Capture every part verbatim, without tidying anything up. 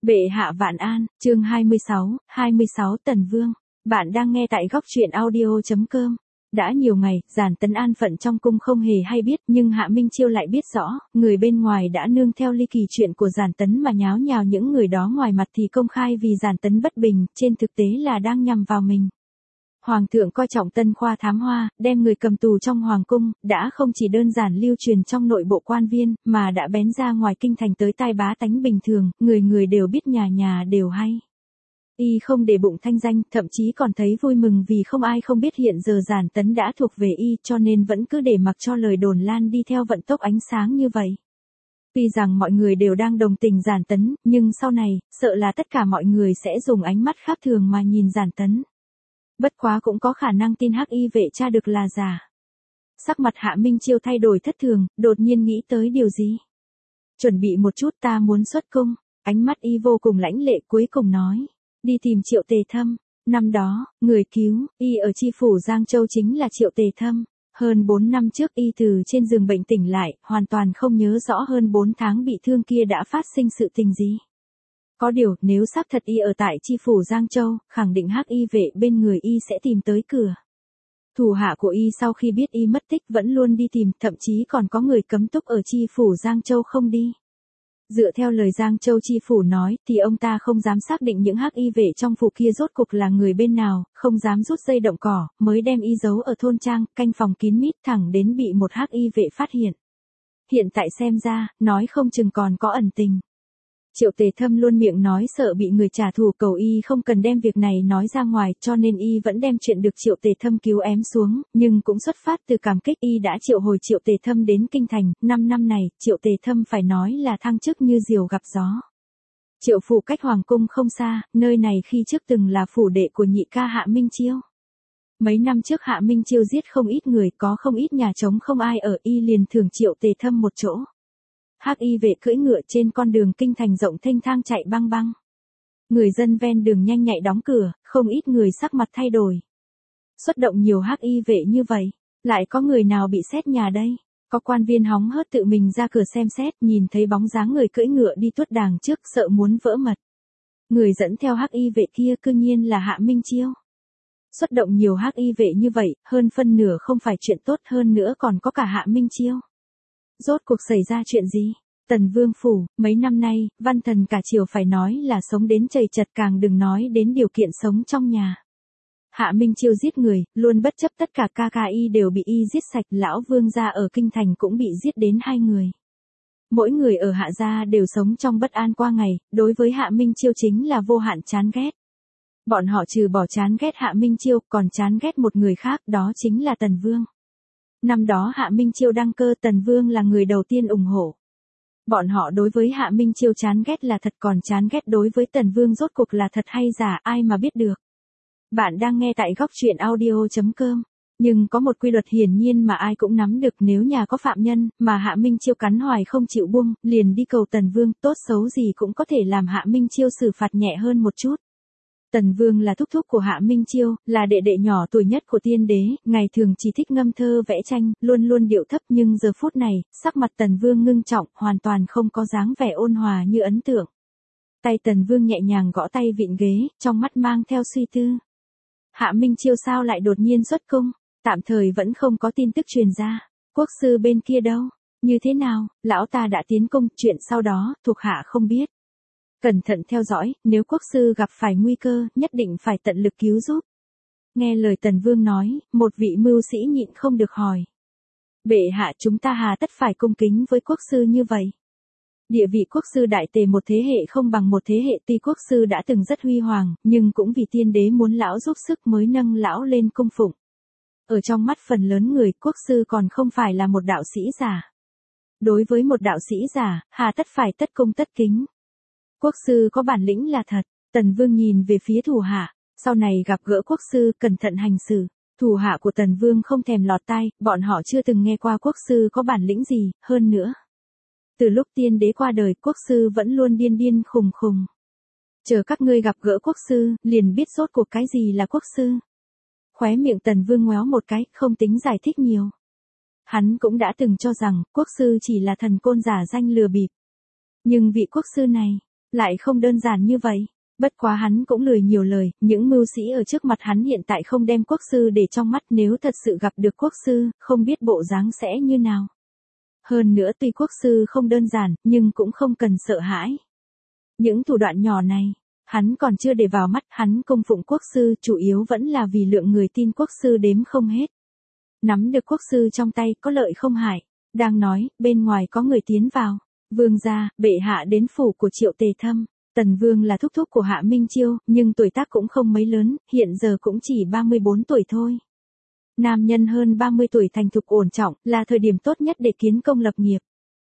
Bệ hạ vạn an, chương hai mươi sáu, hai mươi sáu Tần Vương. Bạn đang nghe tại góc truyện audio chấm com. Đã nhiều ngày, Giản Tấn an phận trong cung không hề hay biết, nhưng Hạ Minh Chiêu lại biết rõ, người bên ngoài đã nương theo ly kỳ chuyện của Giản Tấn mà nháo nhào, những người đó ngoài mặt thì công khai vì Giản Tấn bất bình, trên thực tế là đang nhằm vào mình. Hoàng thượng coi trọng Tân Khoa thám hoa, đem người cầm tù trong hoàng cung, đã không chỉ đơn giản lưu truyền trong nội bộ quan viên, mà đã bén ra ngoài kinh thành tới tai bá tánh bình thường, người người đều biết, nhà nhà đều hay. Y không để bụng thanh danh, thậm chí còn thấy vui mừng vì không ai không biết hiện giờ Giản Tấn đã thuộc về Y, cho nên vẫn cứ để mặc cho lời đồn lan đi theo vận tốc ánh sáng như vậy. Tuy rằng mọi người đều đang đồng tình Giản Tấn, nhưng sau này, sợ là tất cả mọi người sẽ dùng ánh mắt khác thường mà nhìn Giản Tấn. Bất quá cũng có khả năng tin hắc y vệ tra được là giả. Sắc mặt Hạ Minh Chiêu thay đổi thất thường, đột nhiên nghĩ tới điều gì. Chuẩn bị một chút, ta muốn xuất cung. Ánh mắt Y vô cùng lãnh lệ, cuối cùng nói. Đi tìm Triệu Tề Thâm. Năm đó, người cứu Y ở chi phủ Giang Châu chính là Triệu Tề Thâm. Hơn bốn năm trước Y từ trên giường bệnh tỉnh lại, hoàn toàn không nhớ rõ hơn bốn tháng bị thương kia đã phát sinh sự tình gì. Có điều, nếu xác thật Y ở tại chi phủ Giang Châu, khẳng định hắc y vệ bên người Y sẽ tìm tới cửa. Thủ hạ của Y sau khi biết Y mất tích vẫn luôn đi tìm, thậm chí còn có người cấm túc ở chi phủ Giang Châu không đi. Dựa theo lời Giang Châu chi phủ nói, thì ông ta không dám xác định những hắc y vệ trong phủ kia rốt cục là người bên nào, không dám rút dây động cỏ, mới đem Y giấu ở thôn trang, canh phòng kín mít, thẳng đến bị một hắc y vệ phát hiện. Hiện tại xem ra, nói không chừng còn có ẩn tình. Triệu Tề Thâm luôn miệng nói sợ bị người trả thù, cầu Y không cần đem việc này nói ra ngoài, cho nên Y vẫn đem chuyện được Triệu Tề Thâm cứu ém xuống, nhưng cũng xuất phát từ cảm kích, Y đã triệu hồi Triệu Tề Thâm đến kinh thành. Năm năm này, Triệu Tề Thâm phải nói là thăng chức như diều gặp gió. Triệu phủ cách hoàng cung không xa, nơi này khi trước từng là phủ đệ của nhị ca Hạ Minh Chiêu. Mấy năm trước Hạ Minh Chiêu giết không ít người, có không ít nhà trống không ai ở, Y liền thưởng Triệu Tề Thâm một chỗ. Hắc y vệ cưỡi ngựa trên con đường kinh thành rộng thênh thang chạy băng băng. Người dân ven đường nhanh nhạy đóng cửa, không ít người sắc mặt thay đổi. Xuất động nhiều hắc y vệ như vậy, lại có người nào bị xét nhà đây? Có quan viên hóng hớt tự mình ra cửa xem xét, nhìn thấy bóng dáng người cưỡi ngựa đi tuốt đàng trước, sợ muốn vỡ mật. Người dẫn theo hắc y vệ kia cư nhiên là Hạ Minh Chiêu. Xuất động nhiều hắc y vệ như vậy, hơn phân nửa không phải chuyện tốt, hơn nữa còn có cả Hạ Minh Chiêu. Rốt cuộc xảy ra chuyện gì? Tần Vương phủ, mấy năm nay, văn thần cả triều phải nói là sống đến chầy chật, càng đừng nói đến điều kiện sống trong nhà. Hạ Minh Chiêu giết người, luôn bất chấp tất cả, ca ca Y đều bị Y giết sạch, lão vương gia ở kinh thành cũng bị giết đến hai người. Mỗi người ở Hạ gia đều sống trong bất an qua ngày, đối với Hạ Minh Chiêu chính là vô hạn chán ghét. Bọn họ trừ bỏ chán ghét Hạ Minh Chiêu, còn chán ghét một người khác, đó chính là Tần Vương. Năm đó Hạ Minh Chiêu đăng cơ, Tần Vương là người đầu tiên ủng hộ. Bọn họ đối với Hạ Minh Chiêu chán ghét là thật, còn chán ghét đối với Tần Vương rốt cuộc là thật hay giả, ai mà biết được. Bạn đang nghe tại góc truyện audio chấm com. Nhưng có một quy luật hiển nhiên mà ai cũng nắm được, nếu nhà có phạm nhân, mà Hạ Minh Chiêu cắn hoài không chịu buông, liền đi cầu Tần Vương, tốt xấu gì cũng có thể làm Hạ Minh Chiêu xử phạt nhẹ hơn một chút. Tần Vương là thúc thúc của Hạ Minh Chiêu, là đệ đệ nhỏ tuổi nhất của tiên đế, ngày thường chỉ thích ngâm thơ vẽ tranh, luôn luôn điệu thấp, nhưng giờ phút này, sắc mặt Tần Vương ngưng trọng, hoàn toàn không có dáng vẻ ôn hòa như ấn tượng. Tay Tần Vương nhẹ nhàng gõ tay vịn ghế, trong mắt mang theo suy tư. Hạ Minh Chiêu sao lại đột nhiên xuất cung? Tạm thời vẫn không có tin tức truyền ra. Quốc sư bên kia đâu? Như thế nào? Lão ta đã tiến cung, chuyện sau đó, thuộc hạ không biết. Cẩn thận theo dõi, nếu quốc sư gặp phải nguy cơ, nhất định phải tận lực cứu giúp. Nghe lời Tần Vương nói, một vị mưu sĩ nhịn không được hỏi. Bệ hạ, chúng ta hà tất phải cung kính với quốc sư như vậy? Địa vị quốc sư đại tề một thế hệ không bằng một thế hệ, tuy quốc sư đã từng rất huy hoàng, nhưng cũng vì tiên đế muốn lão giúp sức mới nâng lão lên cung phụng. Ở trong mắt phần lớn người, quốc sư còn không phải là một đạo sĩ giả. Đối với một đạo sĩ giả, hà tất phải tất cung tất kính. Quốc sư có bản lĩnh là thật. Tần Vương nhìn về phía thủ hạ, sau này gặp gỡ quốc sư cẩn thận hành xử. Thủ hạ của Tần Vương không thèm lọt tai, bọn họ chưa từng nghe qua quốc sư có bản lĩnh gì, hơn nữa. Từ lúc tiên đế qua đời, quốc sư vẫn luôn điên điên khùng khùng. Chờ các ngươi gặp gỡ quốc sư, liền biết rốt cuộc cái gì là quốc sư. Khóe miệng Tần Vương ngoéo một cái, không tính giải thích nhiều. Hắn cũng đã từng cho rằng, quốc sư chỉ là thần côn giả danh lừa bịp. Nhưng vị quốc sư này, Lại không đơn giản như vậy. Bất quá hắn cũng lười nhiều lời, những mưu sĩ ở trước mặt hắn hiện tại không đem quốc sư để trong mắt, nếu thật sự gặp được quốc sư, không biết bộ dáng sẽ như nào. Hơn nữa tuy quốc sư không đơn giản, nhưng cũng không cần sợ hãi. Những thủ đoạn nhỏ này, hắn còn chưa để vào mắt, hắn cung phụng quốc sư chủ yếu vẫn là vì lượng người tin quốc sư đếm không hết. Nắm được quốc sư trong tay có lợi không hại. Đang nói, bên ngoài có người tiến vào. Vương gia, bệ hạ đến phủ của Triệu Tề Thâm. Tần Vương là thúc thúc của Hạ Minh Chiêu, nhưng tuổi tác cũng không mấy lớn, hiện giờ cũng chỉ ba mươi bốn tuổi thôi. Nam nhân hơn ba mươi tuổi thành thục ổn trọng, là thời điểm tốt nhất để kiến công lập nghiệp.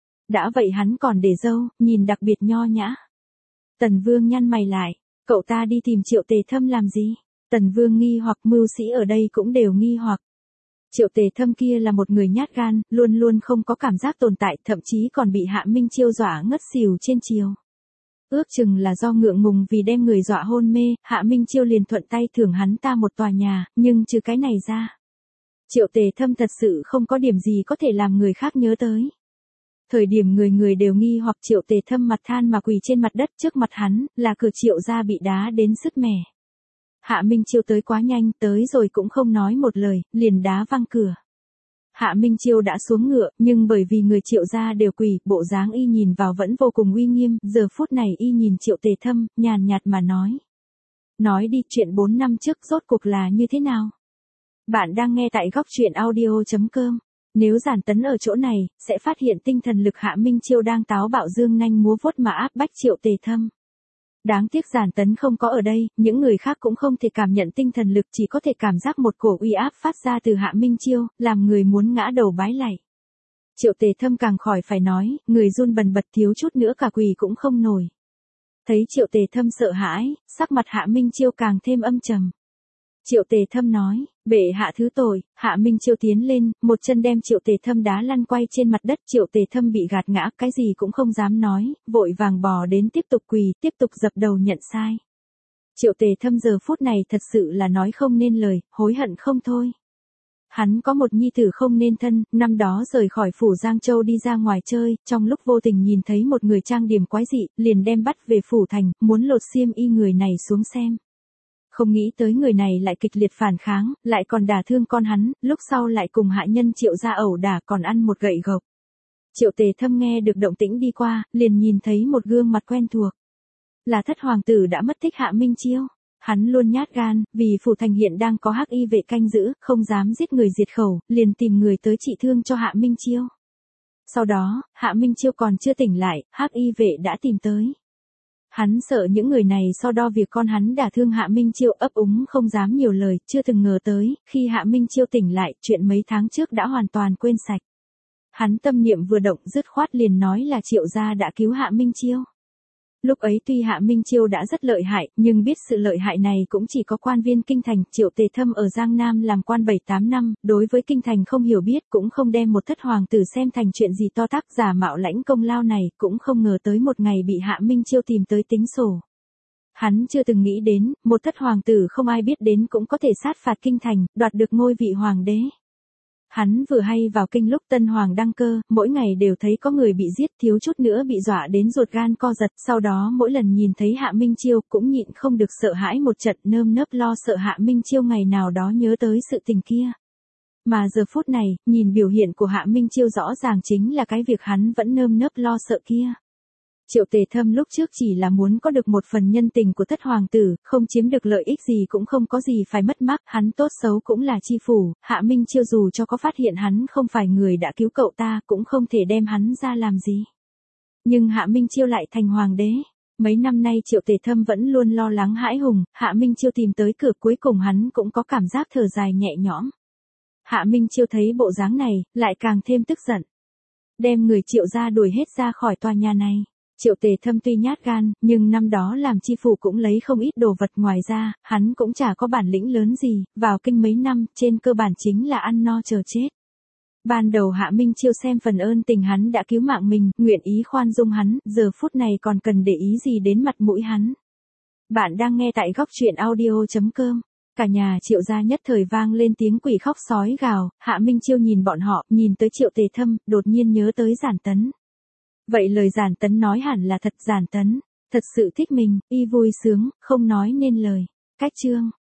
Đã vậy hắn còn để râu, nhìn đặc biệt nho nhã. Tần Vương nhăn mày lại, cậu ta đi tìm Triệu Tề Thâm làm gì? Tần Vương nghi hoặc, mưu sĩ ở đây cũng đều nghi hoặc. Triệu Tề Thâm kia là một người nhát gan, luôn luôn không có cảm giác tồn tại, thậm chí còn bị Hạ Minh Chiêu dọa ngất xỉu trên chiều. Ước chừng là do ngượng ngùng vì đem người dọa hôn mê, Hạ Minh Chiêu liền thuận tay thưởng hắn ta một tòa nhà, nhưng trừ cái này ra. Triệu Tề Thâm thật sự không có điểm gì có thể làm người khác nhớ tới. Thời điểm người người đều nghi hoặc Triệu Tề Thâm mặt than mà quỳ trên mặt đất trước mặt hắn, là cửa Triệu gia bị đá đến sứt mẻ. Hạ Minh Chiêu tới quá nhanh, tới rồi cũng không nói một lời, liền đá văng cửa. Hạ Minh Chiêu đã xuống ngựa, nhưng bởi vì người Triệu gia đều quỳ, bộ dáng y nhìn vào vẫn vô cùng uy nghiêm, giờ phút này y nhìn Triệu Tề Thâm, nhàn nhạt mà nói. Nói đi, chuyện bốn năm trước rốt cuộc là như thế nào? Bạn đang nghe tại góc truyện audio chấm com. Nếu Giản Tấn ở chỗ này, sẽ phát hiện tinh thần lực Hạ Minh Chiêu đang táo bạo dương nanh múa vuốt mà áp bách Triệu Tề Thâm. Đáng tiếc Giản Tấn không có ở đây, những người khác cũng không thể cảm nhận tinh thần lực, chỉ có thể cảm giác một cổ uy áp phát ra từ Hạ Minh Chiêu, làm người muốn ngã đầu bái lạy. Triệu Tề Thâm càng khỏi phải nói, người run bần bật thiếu chút nữa cả quỳ cũng không nổi. Thấy Triệu Tề Thâm sợ hãi, sắc mặt Hạ Minh Chiêu càng thêm âm trầm. Triệu Tề Thâm nói, bệ hạ thứ tội. Hạ Minh Chiêu tiến lên, một chân đem Triệu Tề Thâm đá lăn quay trên mặt đất. Triệu Tề Thâm bị gạt ngã, cái gì cũng không dám nói, vội vàng bò đến tiếp tục quỳ, tiếp tục dập đầu nhận sai. Triệu Tề Thâm giờ phút này thật sự là nói không nên lời, hối hận không thôi. Hắn có một nhi tử không nên thân, năm đó rời khỏi phủ Giang Châu đi ra ngoài chơi, trong lúc vô tình nhìn thấy một người trang điểm quái dị, liền đem bắt về phủ thành, muốn lột xiêm y người này xuống xem. Không nghĩ tới người này lại kịch liệt phản kháng, lại còn đả thương con hắn, lúc sau lại cùng hạ nhân Triệu gia ẩu đả còn ăn một gậy gộc. Triệu Tề Thâm nghe được động tĩnh đi qua, liền nhìn thấy một gương mặt quen thuộc. Là thất hoàng tử đã mất tích Hạ Minh Chiêu. Hắn luôn nhát gan, vì phủ thành hiện đang có hắc y vệ canh giữ, không dám giết người diệt khẩu, liền tìm người tới trị thương cho Hạ Minh Chiêu. Sau đó, Hạ Minh Chiêu còn chưa tỉnh lại, hắc y vệ đã tìm tới. Hắn sợ những người này so đo việc con hắn đả thương Hạ Minh Chiêu, ấp úng không dám nhiều lời, chưa từng ngờ tới, khi Hạ Minh Chiêu tỉnh lại, chuyện mấy tháng trước đã hoàn toàn quên sạch. Hắn tâm niệm vừa động dứt khoát liền nói là Triệu gia đã cứu Hạ Minh Chiêu. Lúc ấy tuy Hạ Minh Chiêu đã rất lợi hại, nhưng biết sự lợi hại này cũng chỉ có quan viên kinh thành. Triệu Tề Thâm ở Giang Nam làm quan bảy tám năm, đối với kinh thành không hiểu biết, cũng không đem một thất hoàng tử xem thành chuyện gì to tát, giả mạo lãnh công lao này, cũng không ngờ tới một ngày bị Hạ Minh Chiêu tìm tới tính sổ. Hắn chưa từng nghĩ đến, một thất hoàng tử không ai biết đến cũng có thể sát phạt kinh thành, đoạt được ngôi vị hoàng đế. Hắn vừa hay vào kinh lúc tân hoàng đăng cơ, mỗi ngày đều thấy có người bị giết, thiếu chút nữa bị dọa đến ruột gan co giật, sau đó mỗi lần nhìn thấy Hạ Minh Chiêu cũng nhịn không được sợ hãi một trận, nơm nớp lo sợ Hạ Minh Chiêu ngày nào đó nhớ tới sự tình kia. Mà giờ phút này, nhìn biểu hiện của Hạ Minh Chiêu rõ ràng chính là cái việc hắn vẫn nơm nớp lo sợ kia. Triệu Tề Thâm lúc trước chỉ là muốn có được một phần nhân tình của thất hoàng tử, không chiếm được lợi ích gì cũng không có gì phải mất mát, hắn tốt xấu cũng là chi phủ, Hạ Minh Chiêu dù cho có phát hiện hắn không phải người đã cứu cậu ta, cũng không thể đem hắn ra làm gì. Nhưng Hạ Minh Chiêu lại thành hoàng đế. Mấy năm nay Triệu Tề Thâm vẫn luôn lo lắng hãi hùng, Hạ Minh Chiêu tìm tới cửa cuối cùng hắn cũng có cảm giác thở dài nhẹ nhõm. Hạ Minh Chiêu thấy bộ dáng này, lại càng thêm tức giận. Đem người Triệu gia đuổi hết ra khỏi tòa nhà này. Triệu Tề Thâm tuy nhát gan, nhưng năm đó làm chi phủ cũng lấy không ít đồ vật, ngoài ra, hắn cũng chả có bản lĩnh lớn gì, vào kinh mấy năm, trên cơ bản chính là ăn no chờ chết. Ban đầu Hạ Minh Chiêu xem phần ơn tình hắn đã cứu mạng mình, nguyện ý khoan dung hắn, giờ phút này còn cần để ý gì đến mặt mũi hắn. Bạn đang nghe tại góc truyện audio chấm com. Cả nhà Triệu gia nhất thời vang lên tiếng quỷ khóc sói gào, Hạ Minh Chiêu nhìn bọn họ, nhìn tới Triệu Tề Thâm, đột nhiên nhớ tới Giản Tấn. Vậy lời Giản Tấn nói hẳn là thật. Giản Tấn, Thật sự thích mình, y vui sướng, không nói nên lời. Cách chương